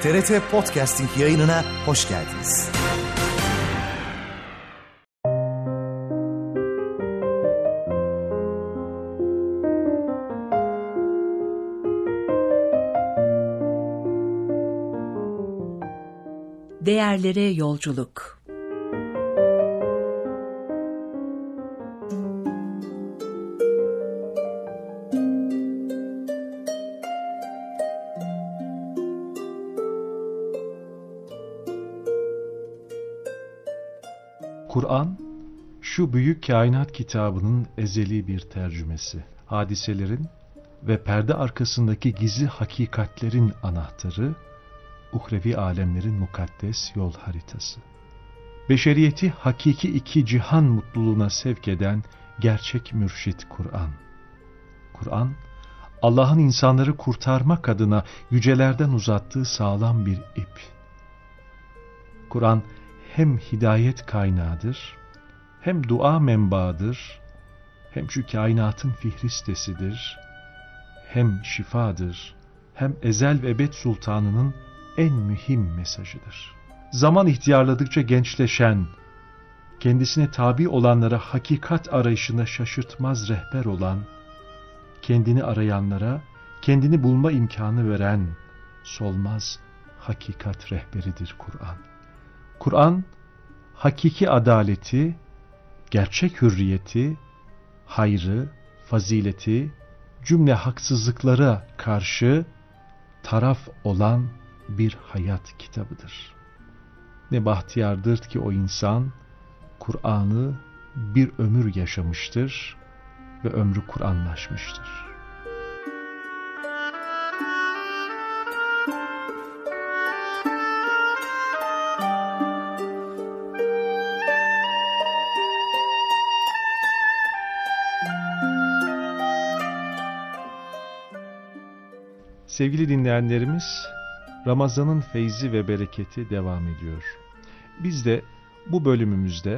TRT Podcasting yayınına hoş geldiniz. Değerlere yolculuk. Kur'an, şu büyük kainat kitabının ezeli bir tercümesi, hadiselerin ve perde arkasındaki gizli hakikatlerin anahtarı, uhrevi alemlerin mukaddes yol haritası. Beşeriyeti hakiki iki cihan mutluluğuna sevk eden gerçek mürşit Kur'an. Kur'an, Allah'ın insanları kurtarmak adına yücelerden uzattığı sağlam bir ip. Kur'an, hem hidayet kaynağıdır, hem dua menbaadır, hem şu kainatın fihristesidir, hem şifadır, hem ezel ve ebed sultanının en mühim mesajıdır. Zaman ihtiyarladıkça gençleşen, kendisine tabi olanlara hakikat arayışına şaşırtmaz rehber olan, kendini arayanlara kendini bulma imkanı veren, solmaz hakikat rehberidir Kur'an. Kur'an, hakiki adaleti, gerçek hürriyeti, hayrı, fazileti, cümle haksızlıklara karşı taraf olan bir hayat kitabıdır. Ne bahtiyardır ki o insan, Kur'an'ı bir ömür yaşamıştır ve ömrü Kur'anlaşmıştır. Sevgili dinleyenlerimiz, Ramazan'ın feyzi ve bereketi devam ediyor. Biz de bu bölümümüzde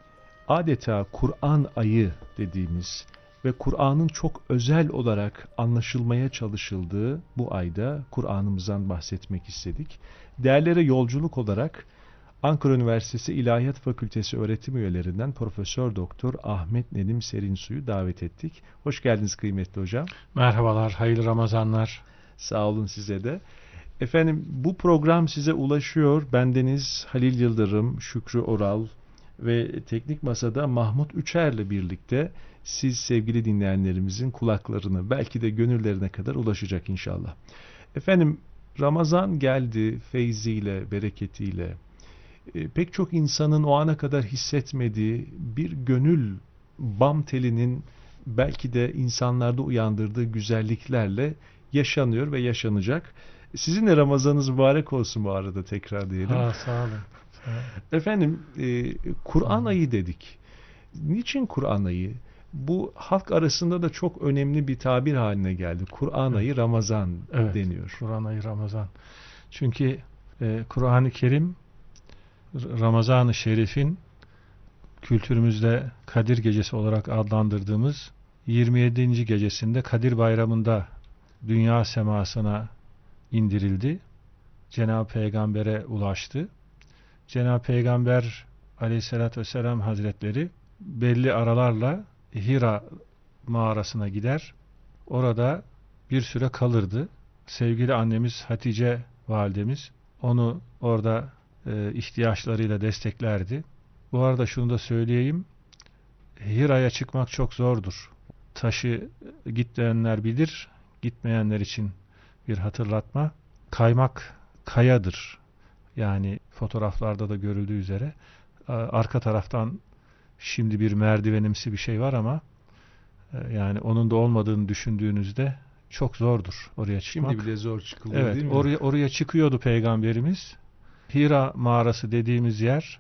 adeta Kur'an ayı dediğimiz ve Kur'an'ın çok özel olarak anlaşılmaya çalışıldığı bu ayda Kur'an'ımızdan bahsetmek istedik. Değerlere yolculuk olarak Ankara Üniversitesi İlahiyat Fakültesi öğretim üyelerinden Profesör Doktor Ahmet Nedim Serinsu'yu davet ettik. Hoş geldiniz kıymetli hocam. Merhabalar, hayırlı Ramazanlar. Sağ olun size de. Efendim, bu program size ulaşıyor. Bendeniz Halil Yıldırım, Şükrü Oral ve Teknik Masa'da Mahmut Üçer'le birlikte siz sevgili dinleyenlerimizin kulaklarına, belki de gönüllerine kadar ulaşacak inşallah. Efendim, Ramazan geldi feyziyle, bereketiyle. Pek çok insanın o ana kadar hissetmediği bir gönül bam telinin belki de insanlarda uyandırdığı güzelliklerle yaşanıyor ve yaşanacak. Sizin de Ramazanınız mübarek olsun bu arada, tekrar diyelim. Sağ olun. Efendim, Kur'an ayı dedik. Niçin Kur'an ayı? Bu halk arasında da çok önemli bir tabir haline geldi. Kur'an ayı Ramazan deniyor. Kur'an ayı Ramazan. Çünkü Kur'an-ı Kerim Ramazan-ı Şerif'in kültürümüzde Kadir Gecesi olarak adlandırdığımız 27. gecesinde Kadir Bayramı'nda dünya semasına indirildi. Cenab-ı Peygamber'e ulaştı. Cenab-ı Peygamber Aleyhisselatü Vesselam Hazretleri belli aralarla Hira mağarasına gider. Orada bir süre kalırdı. Sevgili annemiz Hatice validemiz onu orada ihtiyaçlarıyla desteklerdi. Bu arada şunu da söyleyeyim. Hira'ya çıkmak çok zordur. Taşı gitmeyenler bilir. Gitmeyenler için bir hatırlatma. Kaymak kayadır. Yani fotoğraflarda da görüldüğü üzere. Arka taraftan şimdi bir merdivenimsi bir şey var ama yani onun da olmadığını düşündüğünüzde çok zordur oraya çıkmak. Şimdi bile zor çıkılıyor, evet, değil mi? Oraya çıkıyordu Peygamberimiz. Hira mağarası dediğimiz yer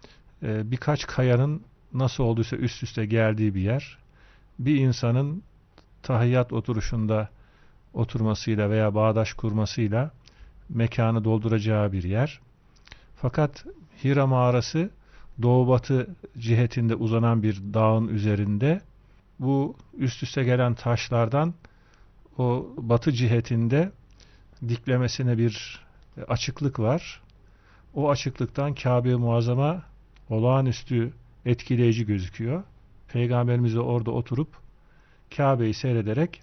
birkaç kayanın nasıl olduysa üst üste geldiği bir yer. Bir insanın tahiyyat oturuşunda oturmasıyla veya bağdaş kurmasıyla mekanı dolduracağı bir yer. Fakat Hira mağarası doğu-batı cihetinde uzanan bir dağın üzerinde. Bu üst üste gelen taşlardan o batı cihetinde diklemesine bir açıklık var. O açıklıktan Kabe-i Muazzama olağanüstü etkileyici gözüküyor. Peygamberimiz de orada oturup Kabe'yi seyrederek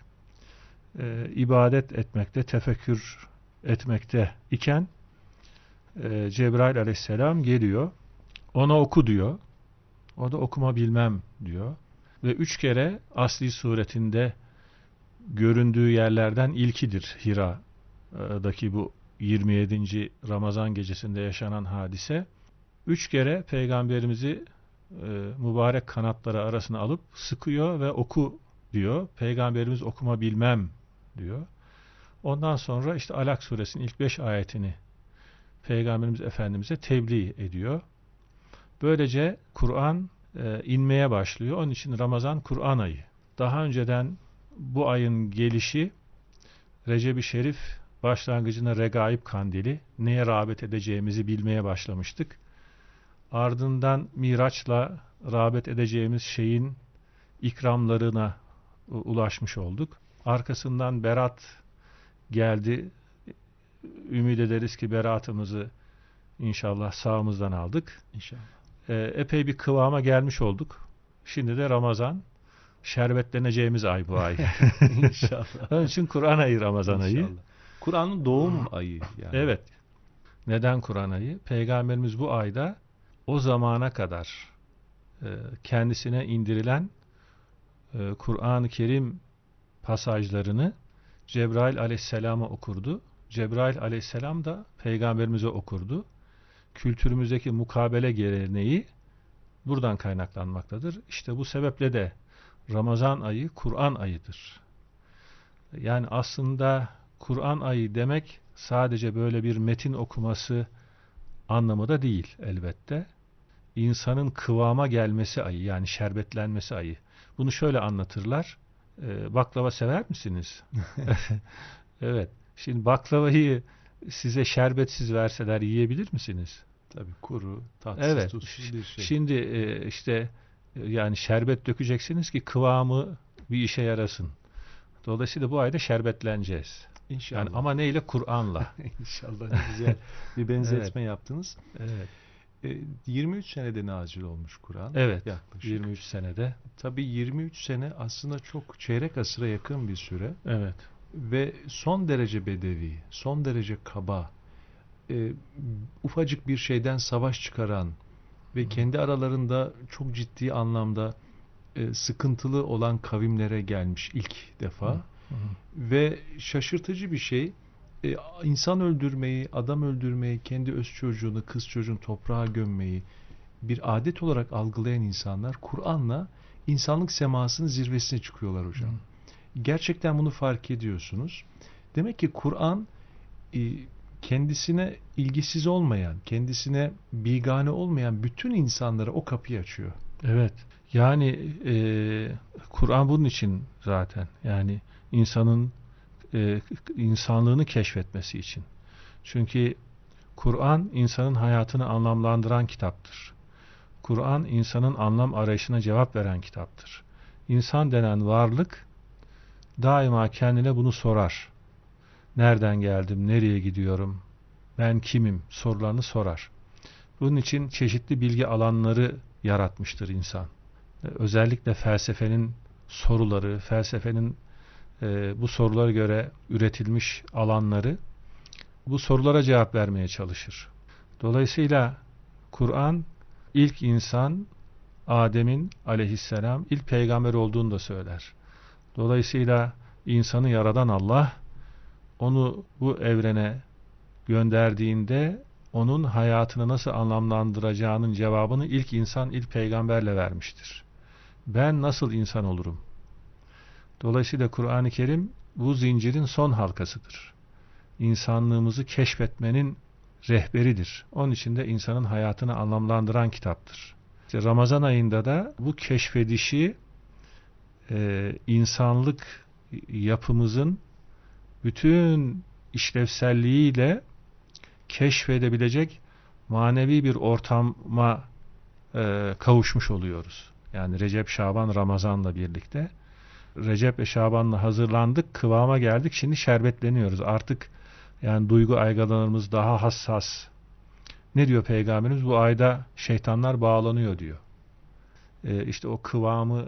ibadet etmekte, tefekkür etmekte iken Cebrail aleyhisselam geliyor. Ona oku diyor. O da okuma bilmem diyor. Ve 3 kere asli suretinde göründüğü yerlerden ilkidir Hira'daki bu 27. Ramazan gecesinde yaşanan hadise. 3 kere Peygamberimizi mübarek kanatları arasına alıp sıkıyor ve oku diyor. Peygamberimiz okuma bilmem diyor. Ondan sonra işte Alak suresinin ilk 5 ayetini Peygamberimiz Efendimiz'e tebliğ ediyor. Böylece Kur'an inmeye başlıyor. Onun için Ramazan Kur'an ayı. Daha önceden bu ayın gelişi Recep-i Şerif başlangıcında Regaib Kandili, neye rağbet edeceğimizi bilmeye başlamıştık. Ardından Miraç'la rağbet edeceğimiz şeyin ikramlarına ulaşmış olduk. Arkasından Berat geldi. Ümit ederiz ki beratımızı inşallah sağımızdan aldık. İnşallah. Epey bir kıvama gelmiş olduk. Şimdi de Ramazan. Şerbetleneceğimiz ay bu ay. İnşallah. Onun için Kur'an ayı Ramazan ayı. Kur'an'ın doğum ayı yani. Evet. Neden Kur'an ayı? Peygamberimiz bu ayda o zamana kadar kendisine indirilen Kur'an-ı Kerim pasajlarını Cebrail aleyhisselama okurdu. Cebrail aleyhisselam da peygamberimize okurdu. Kültürümüzdeki mukabele geleneği buradan kaynaklanmaktadır. İşte bu sebeple de Ramazan ayı Kur'an ayıdır. Yani aslında Kur'an ayı demek sadece böyle bir metin okuması anlamı da değil elbette. İnsanın kıvama gelmesi ayı, yani şerbetlenmesi ayı. Bunu şöyle anlatırlar. Baklava sever misiniz? Evet. Şimdi baklavayı size şerbetsiz verseler yiyebilir misiniz? Tabii kuru, tatsız, evet. tuzsuz bir şey. Şimdi işte yani şerbet dökeceksiniz ki kıvamı bir işe yarasın. Dolayısıyla bu ayda şerbetleneceğiz. İnşallah. Yani ama neyle? Kur'an'la. İnşallah, ne güzel bir benzetme Evet. yaptınız. Evet. 23 senede nazil olmuş Kur'an. Evet. Yaklaşık. 23 senede. Tabii 23 sene aslında çok çeyrek asıra yakın bir süre. Evet. Ve son derece bedevi, son derece kaba, ufacık bir şeyden savaş çıkaran ve kendi aralarında çok ciddi anlamda sıkıntılı olan kavimlere gelmiş ilk defa. Ve şaşırtıcı bir şey, insan öldürmeyi, adam öldürmeyi, kendi öz çocuğunu, kız çocuğunu toprağa gömmeyi bir adet olarak algılayan insanlar Kur'an'la insanlık semasının zirvesine çıkıyorlar hocam. Gerçekten bunu fark ediyorsunuz. Demek ki Kur'an kendisine ilgisiz olmayan, kendisine bigane olmayan bütün insanlara o kapıyı açıyor. Evet. Yani Kur'an bunun için zaten. Yani insanın insanlığını keşfetmesi için. Çünkü Kur'an insanın hayatını anlamlandıran kitaptır. Kur'an insanın anlam arayışına cevap veren kitaptır. İnsan denen varlık daima kendine bunu sorar. Nereden geldim, nereye gidiyorum, ben kimim sorularını sorar. Bunun için çeşitli bilgi alanları yaratmıştır insan. Özellikle felsefenin soruları, felsefenin bu sorulara göre üretilmiş alanları bu sorulara cevap vermeye çalışır. Dolayısıyla Kur'an ilk insan Adem'in aleyhisselam ilk peygamber olduğunu da söyler. Dolayısıyla insanı yaradan Allah onu bu evrene gönderdiğinde onun hayatını nasıl anlamlandıracağının cevabını ilk insan, ilk peygamberle vermiştir. Ben nasıl insan olurum? Dolayısıyla Kur'an-ı Kerim bu zincirin son halkasıdır. İnsanlığımızı keşfetmenin rehberidir. Onun için de insanın hayatını anlamlandıran kitaptır. İşte Ramazan ayında da bu keşfedişi insanlık yapımızın bütün işlevselliğiyle keşfedebilecek manevi bir ortama kavuşmuş oluyoruz. Yani Recep, Şaban, Ramazan'la birlikte. Recep ve Şaban'la hazırlandık, kıvama geldik, şimdi şerbetleniyoruz. Artık Yani duygu aygalarımız daha hassas. Ne diyor Peygamberimiz? Bu ayda şeytanlar bağlanıyor diyor. İşte o kıvamı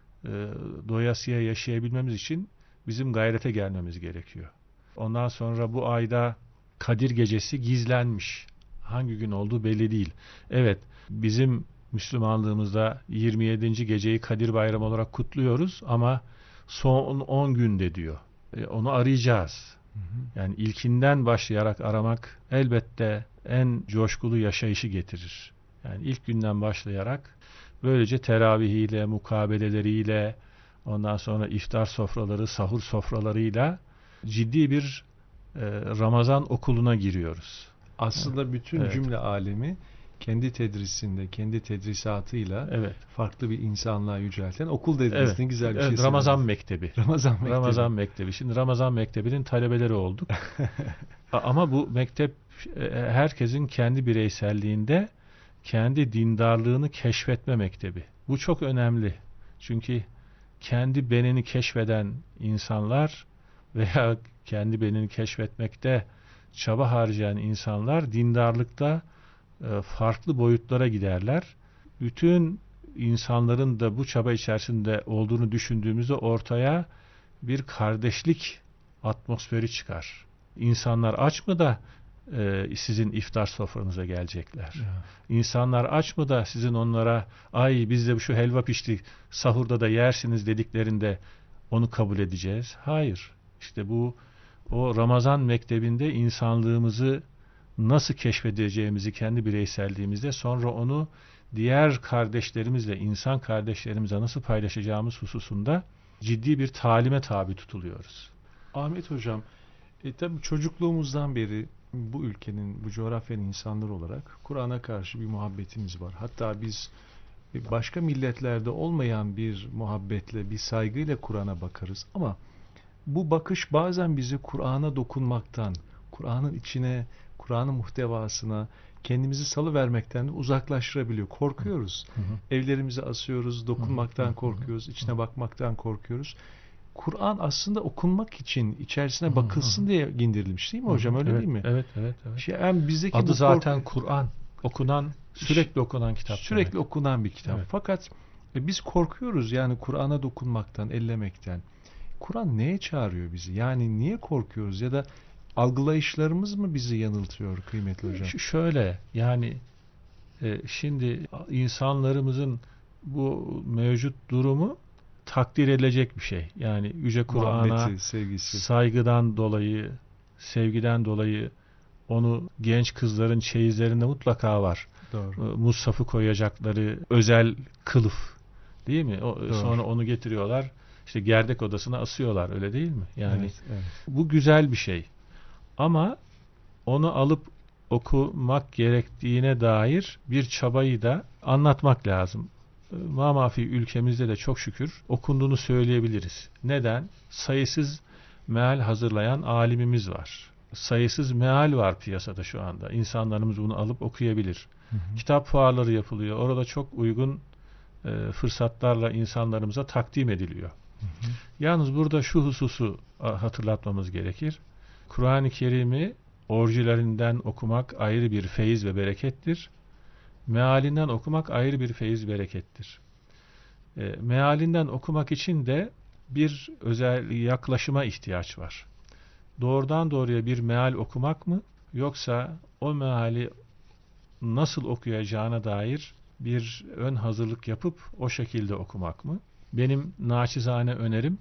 doyasıya yaşayabilmemiz için bizim gayrete gelmemiz gerekiyor. Ondan sonra bu ayda Kadir Gecesi gizlenmiş. Hangi gün olduğu belli değil. Evet, bizim Müslümanlığımızda 27. geceyi Kadir Bayramı olarak kutluyoruz ama son 10 günde diyor. Onu arayacağız. Yani ilkinden başlayarak aramak elbette en coşkulu yaşayışı getirir. Yani ilk günden başlayarak böylece teravihiyle, mukabeleleriyle, ondan sonra iftar sofraları, sahur sofralarıyla ciddi bir Ramazan okuluna giriyoruz. Aslında bütün Evet. cümle alemi kendi tedrisinde, kendi tedrisatıyla Evet. farklı bir insanlığa yücelten okul dediniz. Evet. Ne güzel bir Evet, şey Ramazan söylediniz. Mektebi. Ramazan Mektebi. Ramazan Mektebi. Şimdi Ramazan Mektebi'nin talebeleri olduk. Ama bu mektep herkesin kendi bireyselliğinde kendi dindarlığını keşfetme mektebi. Bu çok önemli. Çünkü kendi benini keşfeden insanlar veya kendi benini keşfetmekte çaba harcayan insanlar dindarlıkta farklı boyutlara giderler. Bütün insanların da bu çaba içerisinde olduğunu düşündüğümüzde ortaya bir kardeşlik atmosferi çıkar. İnsanlar aç mı da sizin iftar sofranıza gelecekler? Ya. İnsanlar aç mı da sizin onlara ay biz de şu helva pişti sahurda da yersiniz dediklerinde onu kabul edeceğiz? Hayır. İşte bu o Ramazan mektebinde insanlığımızı nasıl keşfedeceğimizi kendi bireyselliğimizde, sonra onu diğer kardeşlerimizle, insan kardeşlerimize nasıl paylaşacağımız hususunda ciddi bir talime tabi tutuluyoruz. Ahmet Hocam, tabii çocukluğumuzdan beri bu ülkenin, bu coğrafyanın insanları olarak Kur'an'a karşı bir muhabbetimiz var. Hatta biz başka milletlerde olmayan bir muhabbetle, bir saygıyla Kur'an'a bakarız. Ama bu bakış bazen bizi Kur'an'a dokunmaktan, Kur'an'ın içine, Kur'an'ın muhtevasına kendimizi salıvermekten de uzaklaştırabiliyor. Korkuyoruz. Evlerimize asıyoruz, dokunmaktan korkuyoruz, içine bakmaktan korkuyoruz. Kur'an aslında okunmak için, içerisine bakılsın diye indirilmiş değil mi hocam? Öyle Evet, değil mi? Evet. Yani bizdeki Adı bu zaten Kur'an. Sürekli okunan kitap. sürekli demek. okunan bir kitap. Evet. Fakat biz korkuyoruz yani Kur'an'a dokunmaktan, ellemekten. Kur'an neye çağırıyor bizi? Yani niye korkuyoruz ya da algılayışlarımız mı bizi yanıltıyor kıymetli hocam? Şöyle yani şimdi insanlarımızın bu mevcut durumu takdir edilecek bir şey. Yani Yüce Kur'an'a Muhabbeti, sevgisi. saygıdan dolayı, sevgiden dolayı onu genç kızların çeyizlerinde mutlaka var. Doğru. Mushaf'ı koyacakları özel kılıf, değil mi? Sonra onu getiriyorlar. İşte gerdek odasına asıyorlar, öyle değil mi? Yani Evet. bu güzel bir şey. Ama onu alıp okumak gerektiğine dair bir çabayı da anlatmak lazım. Mamafi ülkemizde de çok şükür okunduğunu söyleyebiliriz. Neden? Sayısız meal hazırlayan alimimiz var. Sayısız meal var piyasada şu anda. İnsanlarımız bunu alıp okuyabilir. Kitap fuarları yapılıyor. Orada çok uygun fırsatlarla insanlarımıza takdim ediliyor. Yalnız burada şu hususu hatırlatmamız gerekir. Kur'an-ı Kerim'i orijinalinden okumak ayrı bir feyiz ve berekettir. Mealinden okumak ayrı bir feyiz berekettir. Mealinden okumak için de bir özel yaklaşıma ihtiyaç var. Doğrudan doğruya bir meal okumak mı, yoksa o meali nasıl okuyacağına dair bir ön hazırlık yapıp o şekilde okumak mı? Benim naçizane önerim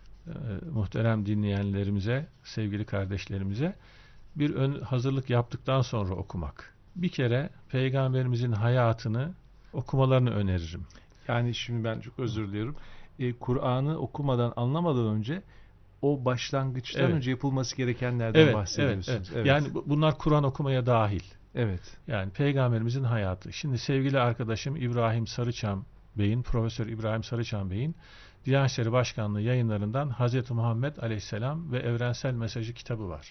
muhterem dinleyenlerimize, sevgili kardeşlerimize bir ön hazırlık yaptıktan sonra okumak. Bir kere Peygamberimizin hayatını okumalarını öneririm. Yani şimdi ben çok özür diliyorum. Kur'an'ı okumadan, anlamadan önce o başlangıçtan önce yapılması gerekenlerden bahsediyorsunuz. Evet. Yani bunlar Kur'an okumaya dahil. Evet. Yani Peygamberimizin hayatı. Şimdi sevgili arkadaşım İbrahim Sarıçam Bey'in, Profesör İbrahim Sarıçam Bey'in Diyanet İşleri Başkanlığı yayınlarından Hz. Muhammed Aleyhisselam ve Evrensel Mesajı kitabı var.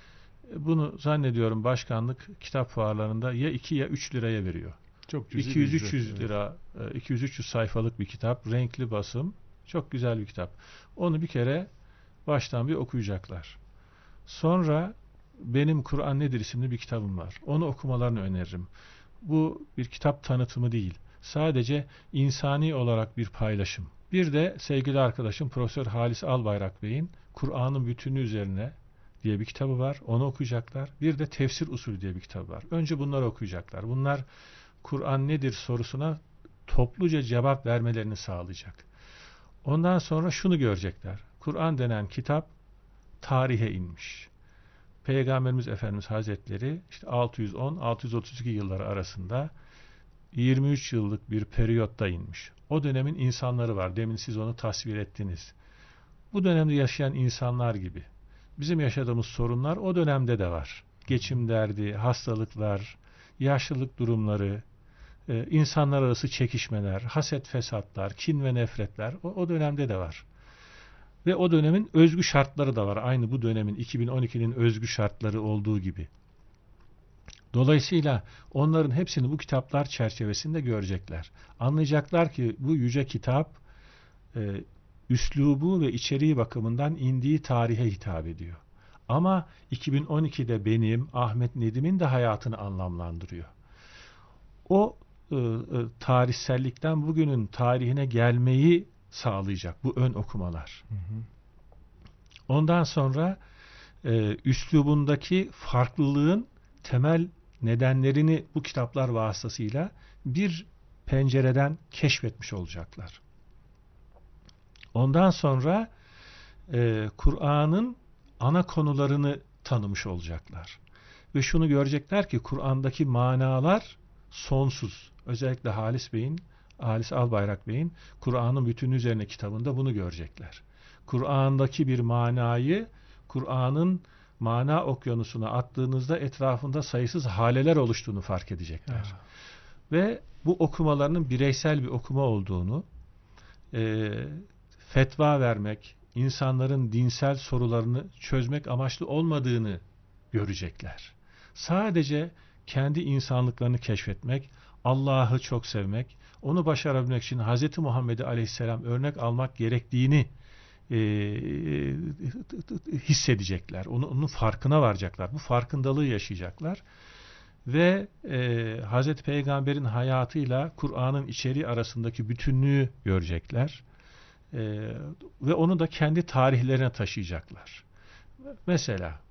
Bunu zannediyorum başkanlık kitap fuarlarında ya 2 ya 3 liraya veriyor. Çok 200-300 lira, 200-300 sayfalık bir kitap, renkli basım, çok güzel bir kitap. Onu bir kere baştan bir okuyacaklar. Sonra Benim Kur'an Nedir isimli bir kitabım var. Onu okumalarını öneririm. Bu bir kitap tanıtımı değil. Sadece insani olarak bir paylaşım. Bir de sevgili arkadaşım Profesör Halis Albayrak Bey'in Kur'an'ın bütünü üzerine diye bir kitabı var. Onu okuyacaklar. Bir de Tefsir Usulü diye bir kitabı var. Önce bunları okuyacaklar. Bunlar Kur'an nedir sorusuna topluca cevap vermelerini sağlayacak. Ondan sonra şunu görecekler. Kur'an denen kitap tarihe inmiş. Peygamberimiz Efendimiz Hazretleri işte 610-632 yılları arasında 23 yıllık bir periyotta inmiş. O dönemin insanları var. Demin siz onu tasvir ettiniz. Bu dönemde yaşayan insanlar gibi. Bizim yaşadığımız sorunlar o dönemde de var. Geçim derdi, hastalıklar, yaşlılık durumları, insanlar arası çekişmeler, haset fesatlar, kin ve nefretler o dönemde de var. Ve o dönemin özgü şartları da var. Aynı bu dönemin 2012'nin özgü şartları olduğu gibi. Dolayısıyla onların hepsini bu kitaplar çerçevesinde görecekler. Anlayacaklar ki bu yüce kitap üslubu ve içeriği bakımından indiği tarihe hitap ediyor. Ama 2012'de benim, Ahmet Nedim'in de hayatını anlamlandırıyor. O tarihsellikten bugünün tarihine gelmeyi sağlayacak bu ön okumalar. Ondan sonra üslubundaki farklılığın temel nedenlerini bu kitaplar vasıtasıyla bir pencereden keşfetmiş olacaklar. Ondan sonra Kur'an'ın ana konularını tanımış olacaklar. Ve şunu görecekler ki Kur'an'daki manalar sonsuz. Özellikle Halis Albayrak Bey'in Kur'an'ın bütünü üzerine kitabında bunu görecekler. Kur'an'daki bir manayı Kur'an'ın mana okyanusuna attığınızda etrafında sayısız haleler oluştuğunu fark edecekler. Ve bu okumalarının bireysel bir okuma olduğunu, fetva vermek, insanların dinsel sorularını çözmek amaçlı olmadığını görecekler. Sadece kendi insanlıklarını keşfetmek, Allah'ı çok sevmek, onu başarabilmek için Hz. Muhammed'i aleyhisselam örnek almak gerektiğini hissedecekler. Onun farkına varacaklar. Bu farkındalığı yaşayacaklar. Ve Hz. Peygamber'in hayatıyla Kur'an'ın içeriği arasındaki bütünlüğü görecekler. Ve onu da kendi tarihlerine taşıyacaklar. Mesela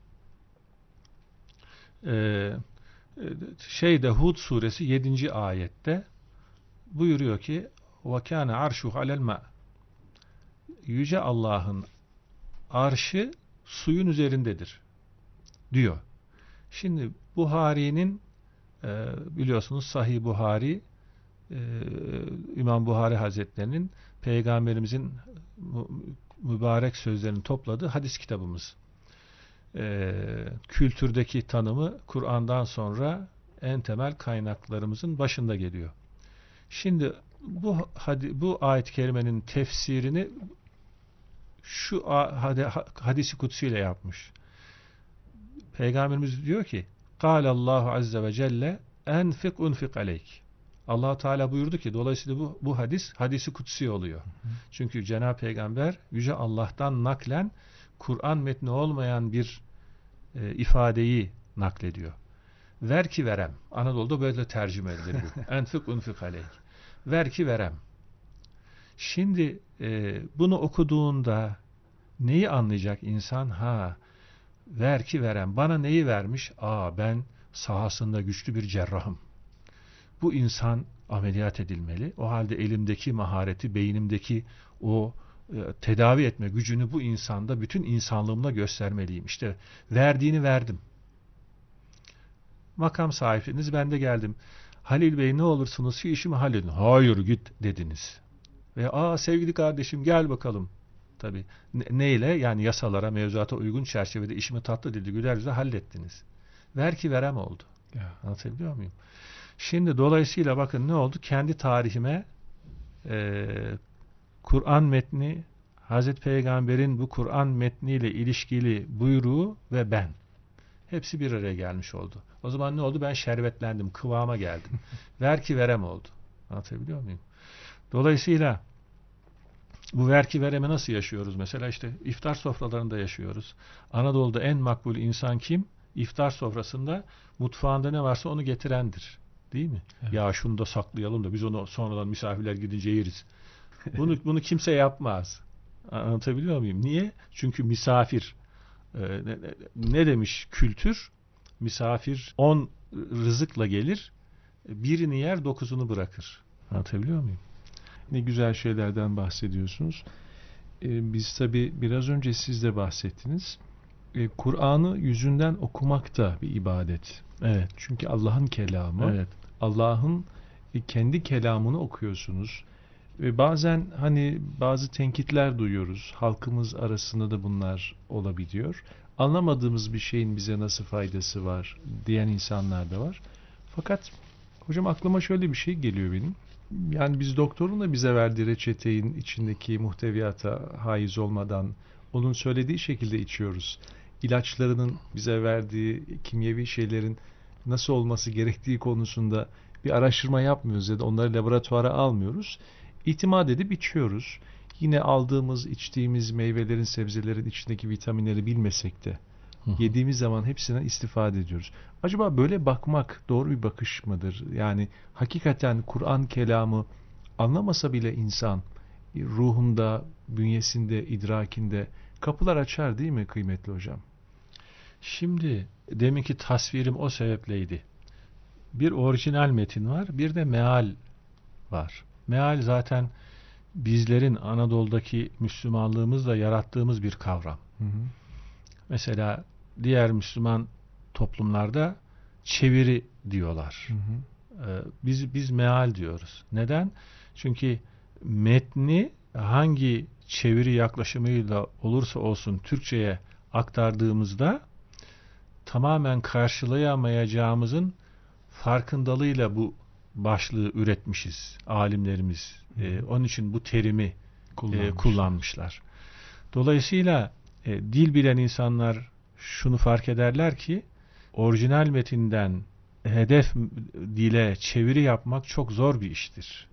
Hud suresi 7. ayette buyuruyor ki وَكَانَ عَرْشُهُ عَلَى الْمَاءِ Yüce Allah'ın arşı suyun üzerindedir diyor. Şimdi Buhari'nin biliyorsunuz Sahih Buhari İmam Buhari Hazretleri'nin Peygamberimizin mübarek sözlerini topladığı hadis kitabımız. Kültürdeki tanımı Kur'an'dan sonra en temel kaynaklarımızın başında geliyor. Şimdi bu ayet-i kerimenin tefsirini şu hadisi kutsi ile yapmış. Peygamberimiz diyor ki Allahu azze ve celle enfik unfik aleyk. Allah Teala buyurdu ki dolayısıyla bu hadisi kutsi oluyor. Çünkü Cenab-ı Peygamber Yüce Allah'tan naklen Kur'an metni olmayan bir ifadeyi naklediyor. Ver ki verem. Anadolu'da böyle tercüme edilir bu. Enfik unfik aleyk. Ver ki verem. Şimdi bunu okuduğunda neyi anlayacak insan? Ver ki verem. Bana neyi vermiş? Ben sahasında güçlü bir cerrahım. Bu insan ameliyat edilmeli. O halde elimdeki mahareti, beynimdeki o tedavi etme gücünü bu insanda bütün insanlığımla göstermeliyim. İşte verdiğini verdim. Makam sahibiniz ben de geldim. Halil Bey ne olursunuz şu işimi halledin. Hayır git dediniz. Ve sevgili kardeşim gel bakalım. Tabii neyle? Yani yasalara, mevzuata uygun çerçevede işimi tatlı dilli güler yüzle hallettiniz. Ver ki verem oldu. Anlatabiliyor muyum? Şimdi dolayısıyla bakın ne oldu? Kendi tarihime Kur'an metni, Hazreti Peygamber'in bu Kur'an metniyle ilişkili buyruğu ve ben. Hepsi bir araya gelmiş oldu. O zaman ne oldu? Ben şerbetlendim, kıvama geldim. Ver ki verem oldu. Anlatabiliyor muyum? Dolayısıyla Bu verki vereme nasıl yaşıyoruz? Mesela işte iftar sofralarında yaşıyoruz. Anadolu'da en makbul insan kim? İftar sofrasında mutfağında ne varsa onu getirendir. Değil mi? Evet. Ya şunu da saklayalım da biz onu sonradan misafirler gidince yeriz. Bunu kimse yapmaz. Anlatabiliyor muyum? Niye? Çünkü misafir. Ne demiş kültür? Misafir 10 rızıkla gelir. Birini yer, 9'unu bırakır. Anlatabiliyor muyum? Ne güzel şeylerden bahsediyorsunuz. Biz tabii biraz önce siz de bahsettiniz. Kur'an'ı yüzünden okumak da bir ibadet. Evet. Çünkü Allah'ın kelamı. Evet. Allah'ın kendi kelamını okuyorsunuz. Ve bazen hani bazı tenkitler duyuyoruz. Halkımız arasında da bunlar olabiliyor. Anlamadığımız bir şeyin bize nasıl faydası var diyen insanlar da var. Fakat hocam aklıma şöyle bir şey geliyor benim. Yani biz doktorun da bize verdiği reçetenin içindeki muhteviyata haiz olmadan onun söylediği şekilde içiyoruz. İlaçlarının bize verdiği kimyevi şeylerin nasıl olması gerektiği konusunda bir araştırma yapmıyoruz ya da onları laboratuvara almıyoruz. İtimat edip içiyoruz. Yine aldığımız, içtiğimiz meyvelerin, sebzelerin içindeki vitaminleri bilmesek de yediğimiz zaman hepsinden istifade ediyoruz. Acaba böyle bakmak doğru bir bakış mıdır? Yani hakikaten Kur'an kelamı anlamasa bile insan ruhunda, bünyesinde, idrakinde kapılar açar değil mi kıymetli hocam? Şimdi deminki tasvirim o sebepleydi. Bir orijinal metin var, bir de meal var. Meal zaten bizlerin Anadolu'daki Müslümanlığımızla yarattığımız bir kavram. Hı hı. Mesela diğer Müslüman toplumlarda çeviri diyorlar. Hı hı. Biz meal diyoruz. Neden? Çünkü metni hangi çeviri yaklaşımıyla olursa olsun Türkçe'ye aktardığımızda tamamen karşılayamayacağımızın farkındalığıyla bu başlığı üretmişiz alimlerimiz. Onun için bu terimi kullanmışlar. Dolayısıyla dil bilen insanlar şunu fark ederler ki orijinal metinden hedef dile çeviri yapmak çok zor bir iştir.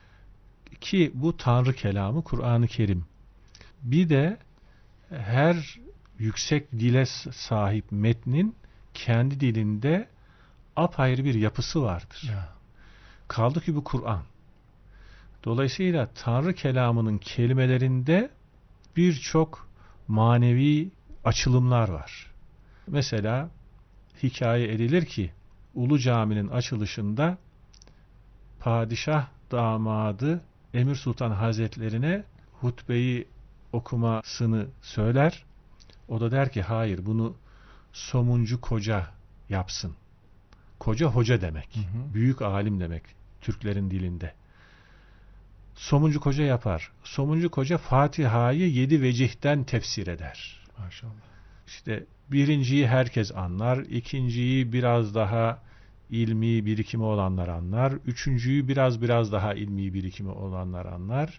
Ki bu Tanrı kelamı, Kur'an-ı Kerim. Bir de her yüksek dile sahip metnin kendi dilinde apayrı bir yapısı vardır. Ya. Kaldı ki bu Kur'an. Dolayısıyla Tanrı kelamının kelimelerinde birçok manevi açılımlar var. Mesela hikaye edilir ki Ulu Cami'nin açılışında padişah damadı Emir Sultan Hazretlerine hutbeyi okumasını söyler. O da der ki hayır, bunu somuncu koca yapsın. Koca hoca demek. Hı hı. Büyük alim demek Türklerin dilinde. Somuncu koca yapar. Somuncu koca Fatiha'yı 7 vecihten tefsir eder. Maşallah. İşte birinciyi herkes anlar, ikinciyi biraz daha ilmi birikimi olanlar anlar, üçüncüyü biraz daha ilmi birikimi olanlar anlar,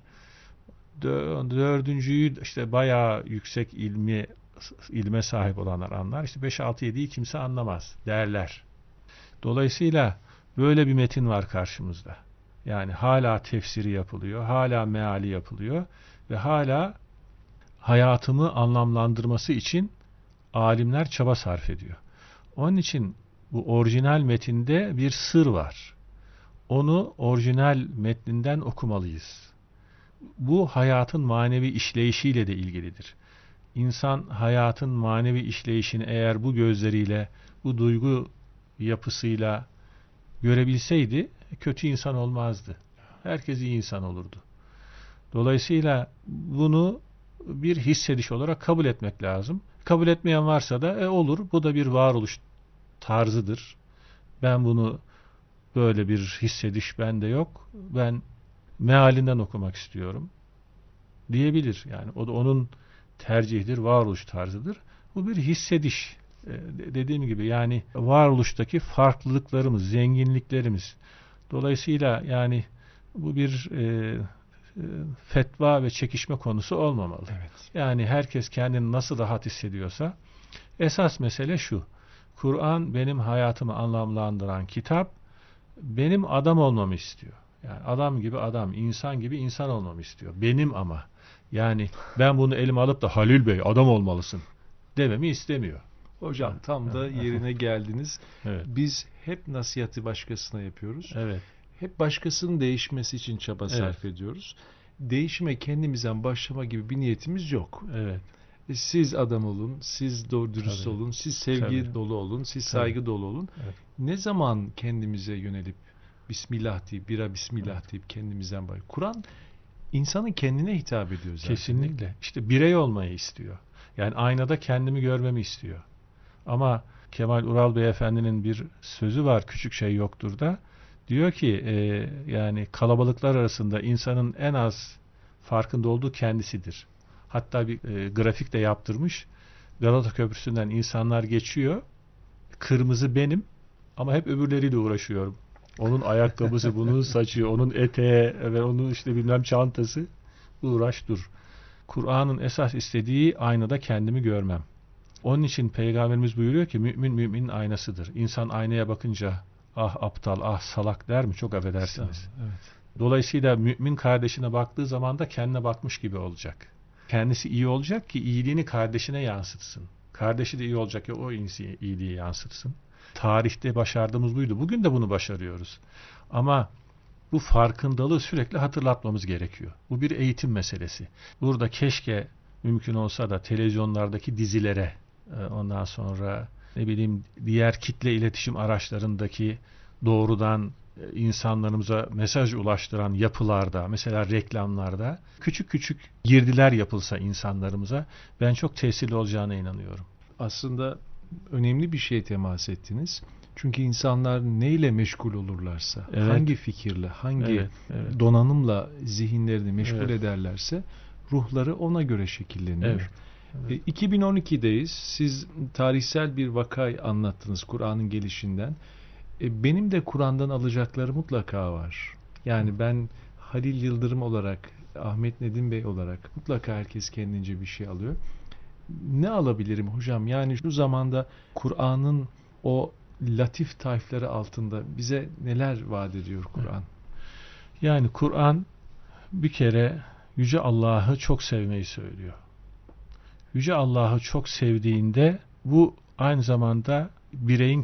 dördüncüyü işte bayağı yüksek ilme sahip olanlar anlar, işte 5, 6, 7'yi kimse anlamaz derler. Dolayısıyla böyle bir metin var karşımızda. Yani hala tefsiri yapılıyor, hala meali yapılıyor ve hala hayatımı anlamlandırması için alimler çaba sarf ediyor. Onun için bu orijinal metinde bir sır var. Onu orijinal metninden okumalıyız. Bu hayatın manevi işleyişiyle de ilgilidir. İnsan hayatın manevi işleyişini eğer bu gözleriyle, bu duygu yapısıyla görebilseydi kötü insan olmazdı. Herkes iyi insan olurdu. Dolayısıyla bunu bir hissediş olarak kabul etmek lazım. Kabul etmeyen varsa da olur. Bu da bir varoluş tarzıdır. Ben bunu böyle bir hissediş bende yok. Ben mealinden okumak istiyorum diyebilir. Yani o da onun tercihidir, varoluş tarzıdır. Bu bir hissediş. Dediğim gibi yani varoluştaki farklılıklarımız, zenginliklerimiz. Dolayısıyla yani bu bir fetva ve çekişme konusu olmamalı. Evet. Yani herkes kendini nasıl rahat hissediyorsa esas mesele şu. Kur'an benim hayatımı anlamlandıran kitap, benim adam olmamı istiyor. Yani adam gibi adam, insan gibi insan olmamı istiyor. Benim ama. Yani ben bunu elime alıp da Halil Bey adam olmalısın dememi istemiyor. Hocam tam da yerine geldiniz. Evet. Biz hep nasihatı başkasına yapıyoruz. Evet. Hep başkasının değişmesi için çaba sarf ediyoruz. Değişime kendimizden başlama gibi bir niyetimiz yok. Evet. Siz adam olun, siz doğru dürüst Tabii. olun, siz sevgi Tabii. dolu olun, siz Tabii. saygı dolu olun. Evet. Ne zaman kendimize yönelip Bismillah deyip, bira Bismillah deyip kendimizden başlayalım. Kur'an insanın kendine hitap ediyor zaten. Kesinlikle. İşte birey olmayı istiyor. Yani aynada kendimi görmemi istiyor. Ama Kemal Ural Beyefendi'nin bir sözü var, küçük şey yoktur da. Diyor ki yani kalabalıklar arasında insanın en az farkında olduğu kendisidir. Hatta bir grafik de yaptırmış. Galata Köprüsü'nden insanlar geçiyor. Kırmızı benim ama hep öbürleriyle uğraşıyorum. Onun ayakkabısı, bunun saçı, onun eteği ve onun işte bilmem çantası. Uğraş dur. Kur'an'ın esas istediği aynada kendimi görmem. Onun için Peygamberimiz buyuruyor ki mümin müminin aynasıdır. İnsan aynaya bakınca ah aptal, ah salak der mi? Çok affedersiniz. Evet. Dolayısıyla mümin kardeşine baktığı zaman da kendine bakmış gibi olacak. Kendisi iyi olacak ki iyiliğini kardeşine yansıtsın. Kardeşi de iyi olacak ki o iyiliği yansıtsın. Tarihte başardığımız buydu. Bugün de bunu başarıyoruz. Ama bu farkındalığı sürekli hatırlatmamız gerekiyor. Bu bir eğitim meselesi. Burada keşke mümkün olsa da televizyonlardaki dizilere, ondan sonra ne bileyim diğer kitle iletişim araçlarındaki doğrudan insanlarımıza mesaj ulaştıran yapılarda, mesela reklamlarda küçük küçük girdiler yapılsa insanlarımıza, ben çok tesirli olacağına inanıyorum. Aslında önemli bir şeye temas ettiniz. Çünkü insanlar neyle meşgul olurlarsa, Evet. hangi fikirle, hangi Evet. donanımla zihinlerini meşgul Evet. ederlerse ruhları ona göre şekilleniyor. Evet. 2012'deyiz. Siz tarihsel bir vakayı anlattınız Kur'an'ın gelişinden. Benim de Kur'an'dan alacakları mutlaka var. Yani ben Halil Yıldırım olarak, Ahmet Nedim Bey olarak mutlaka herkes kendince bir şey alıyor. Ne alabilirim hocam? Yani şu zamanda Kur'an'ın o latif tayfları altında bize neler vaat ediyor Kur'an? Yani Kur'an bir kere Yüce Allah'ı çok sevmeyi söylüyor. Yüce Allah'ı çok sevdiğinde bu aynı zamanda bireyin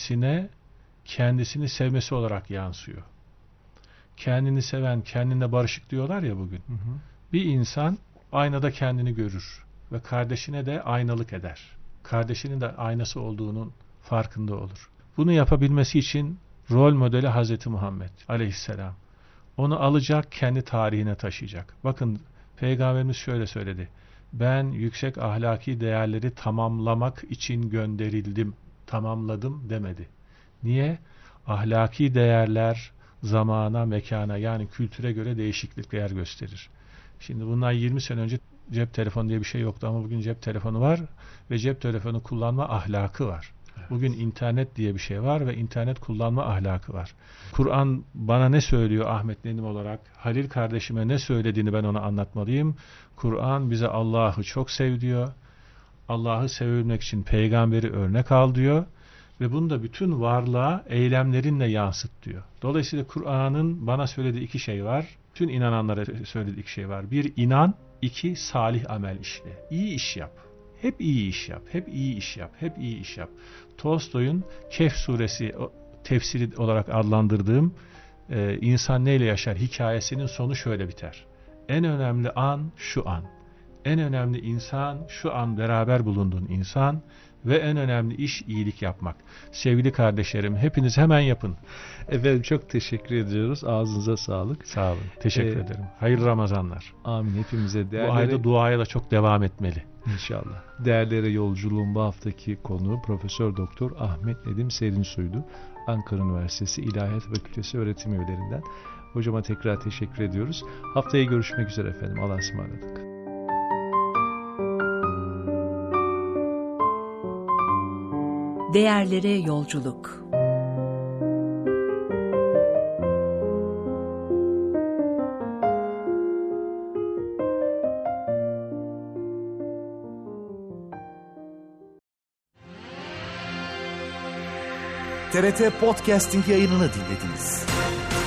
kendisini sevmesi olarak yansıyor. Kendini seven, kendine barışık diyorlar ya bugün. Hı hı. Bir insan aynada kendini görür ve kardeşine de aynalık eder. Kardeşinin de aynası olduğunun farkında olur. Bunu yapabilmesi için rol modeli Hazreti Muhammed aleyhisselam. Onu alacak, kendi tarihine taşıyacak. Bakın Peygamberimiz şöyle söyledi. Ben yüksek ahlaki değerleri tamamlamak için gönderildim, tamamladım demedi. Niye? Ahlaki değerler zamana, mekana yani kültüre göre değişiklikler gösterir. Şimdi bundan 20 sene önce cep telefonu diye bir şey yoktu ama bugün cep telefonu var ve cep telefonu kullanma ahlakı var. Evet. Bugün internet diye bir şey var ve internet kullanma ahlakı var. Kur'an bana ne söylüyor Ahmet Nedim olarak? Halil kardeşime ne söylediğini ben ona anlatmalıyım. Kur'an bize Allah'ı çok sev diyor. Allah'ı sevebilmek için peygamberi örnek al diyor. Ve bunu da bütün varlığa eylemlerinle yansıt diyor. Dolayısıyla Kur'an'ın bana söylediği iki şey var. Bütün inananlara söylediği iki şey var. Bir, inan. İki, salih amel işle. İyi iş yap. Hep iyi iş yap. Hep iyi iş yap. Hep iyi iş yap. Tolstoy'un Kehf suresi tefsiri olarak adlandırdığım İnsan Neyle Yaşar hikayesinin sonu şöyle biter. En önemli an şu an. En önemli insan şu an beraber bulunduğun insan ve en önemli iş iyilik yapmak. Sevgili kardeşlerim, hepiniz hemen yapın. Efendim çok teşekkür ediyoruz. Ağzınıza sağlık. Sağ olun. Teşekkür ederim. Hayırlı Ramazanlar. Amin. Hepimize Bu ayda duaya da çok devam etmeli. İnşallah. Değerlere yolculuğun bu haftaki konuğu Profesör Doktor Ahmet Nedim Serinsoy'du. Ankara Üniversitesi İlahiyat Fakültesi öğretim üyelerinden. Hocama tekrar teşekkür ediyoruz. Haftaya görüşmek üzere efendim. Allah'a ısmarladık. Değerlere yolculuk. TRT Podcasting yayınını dinlediniz.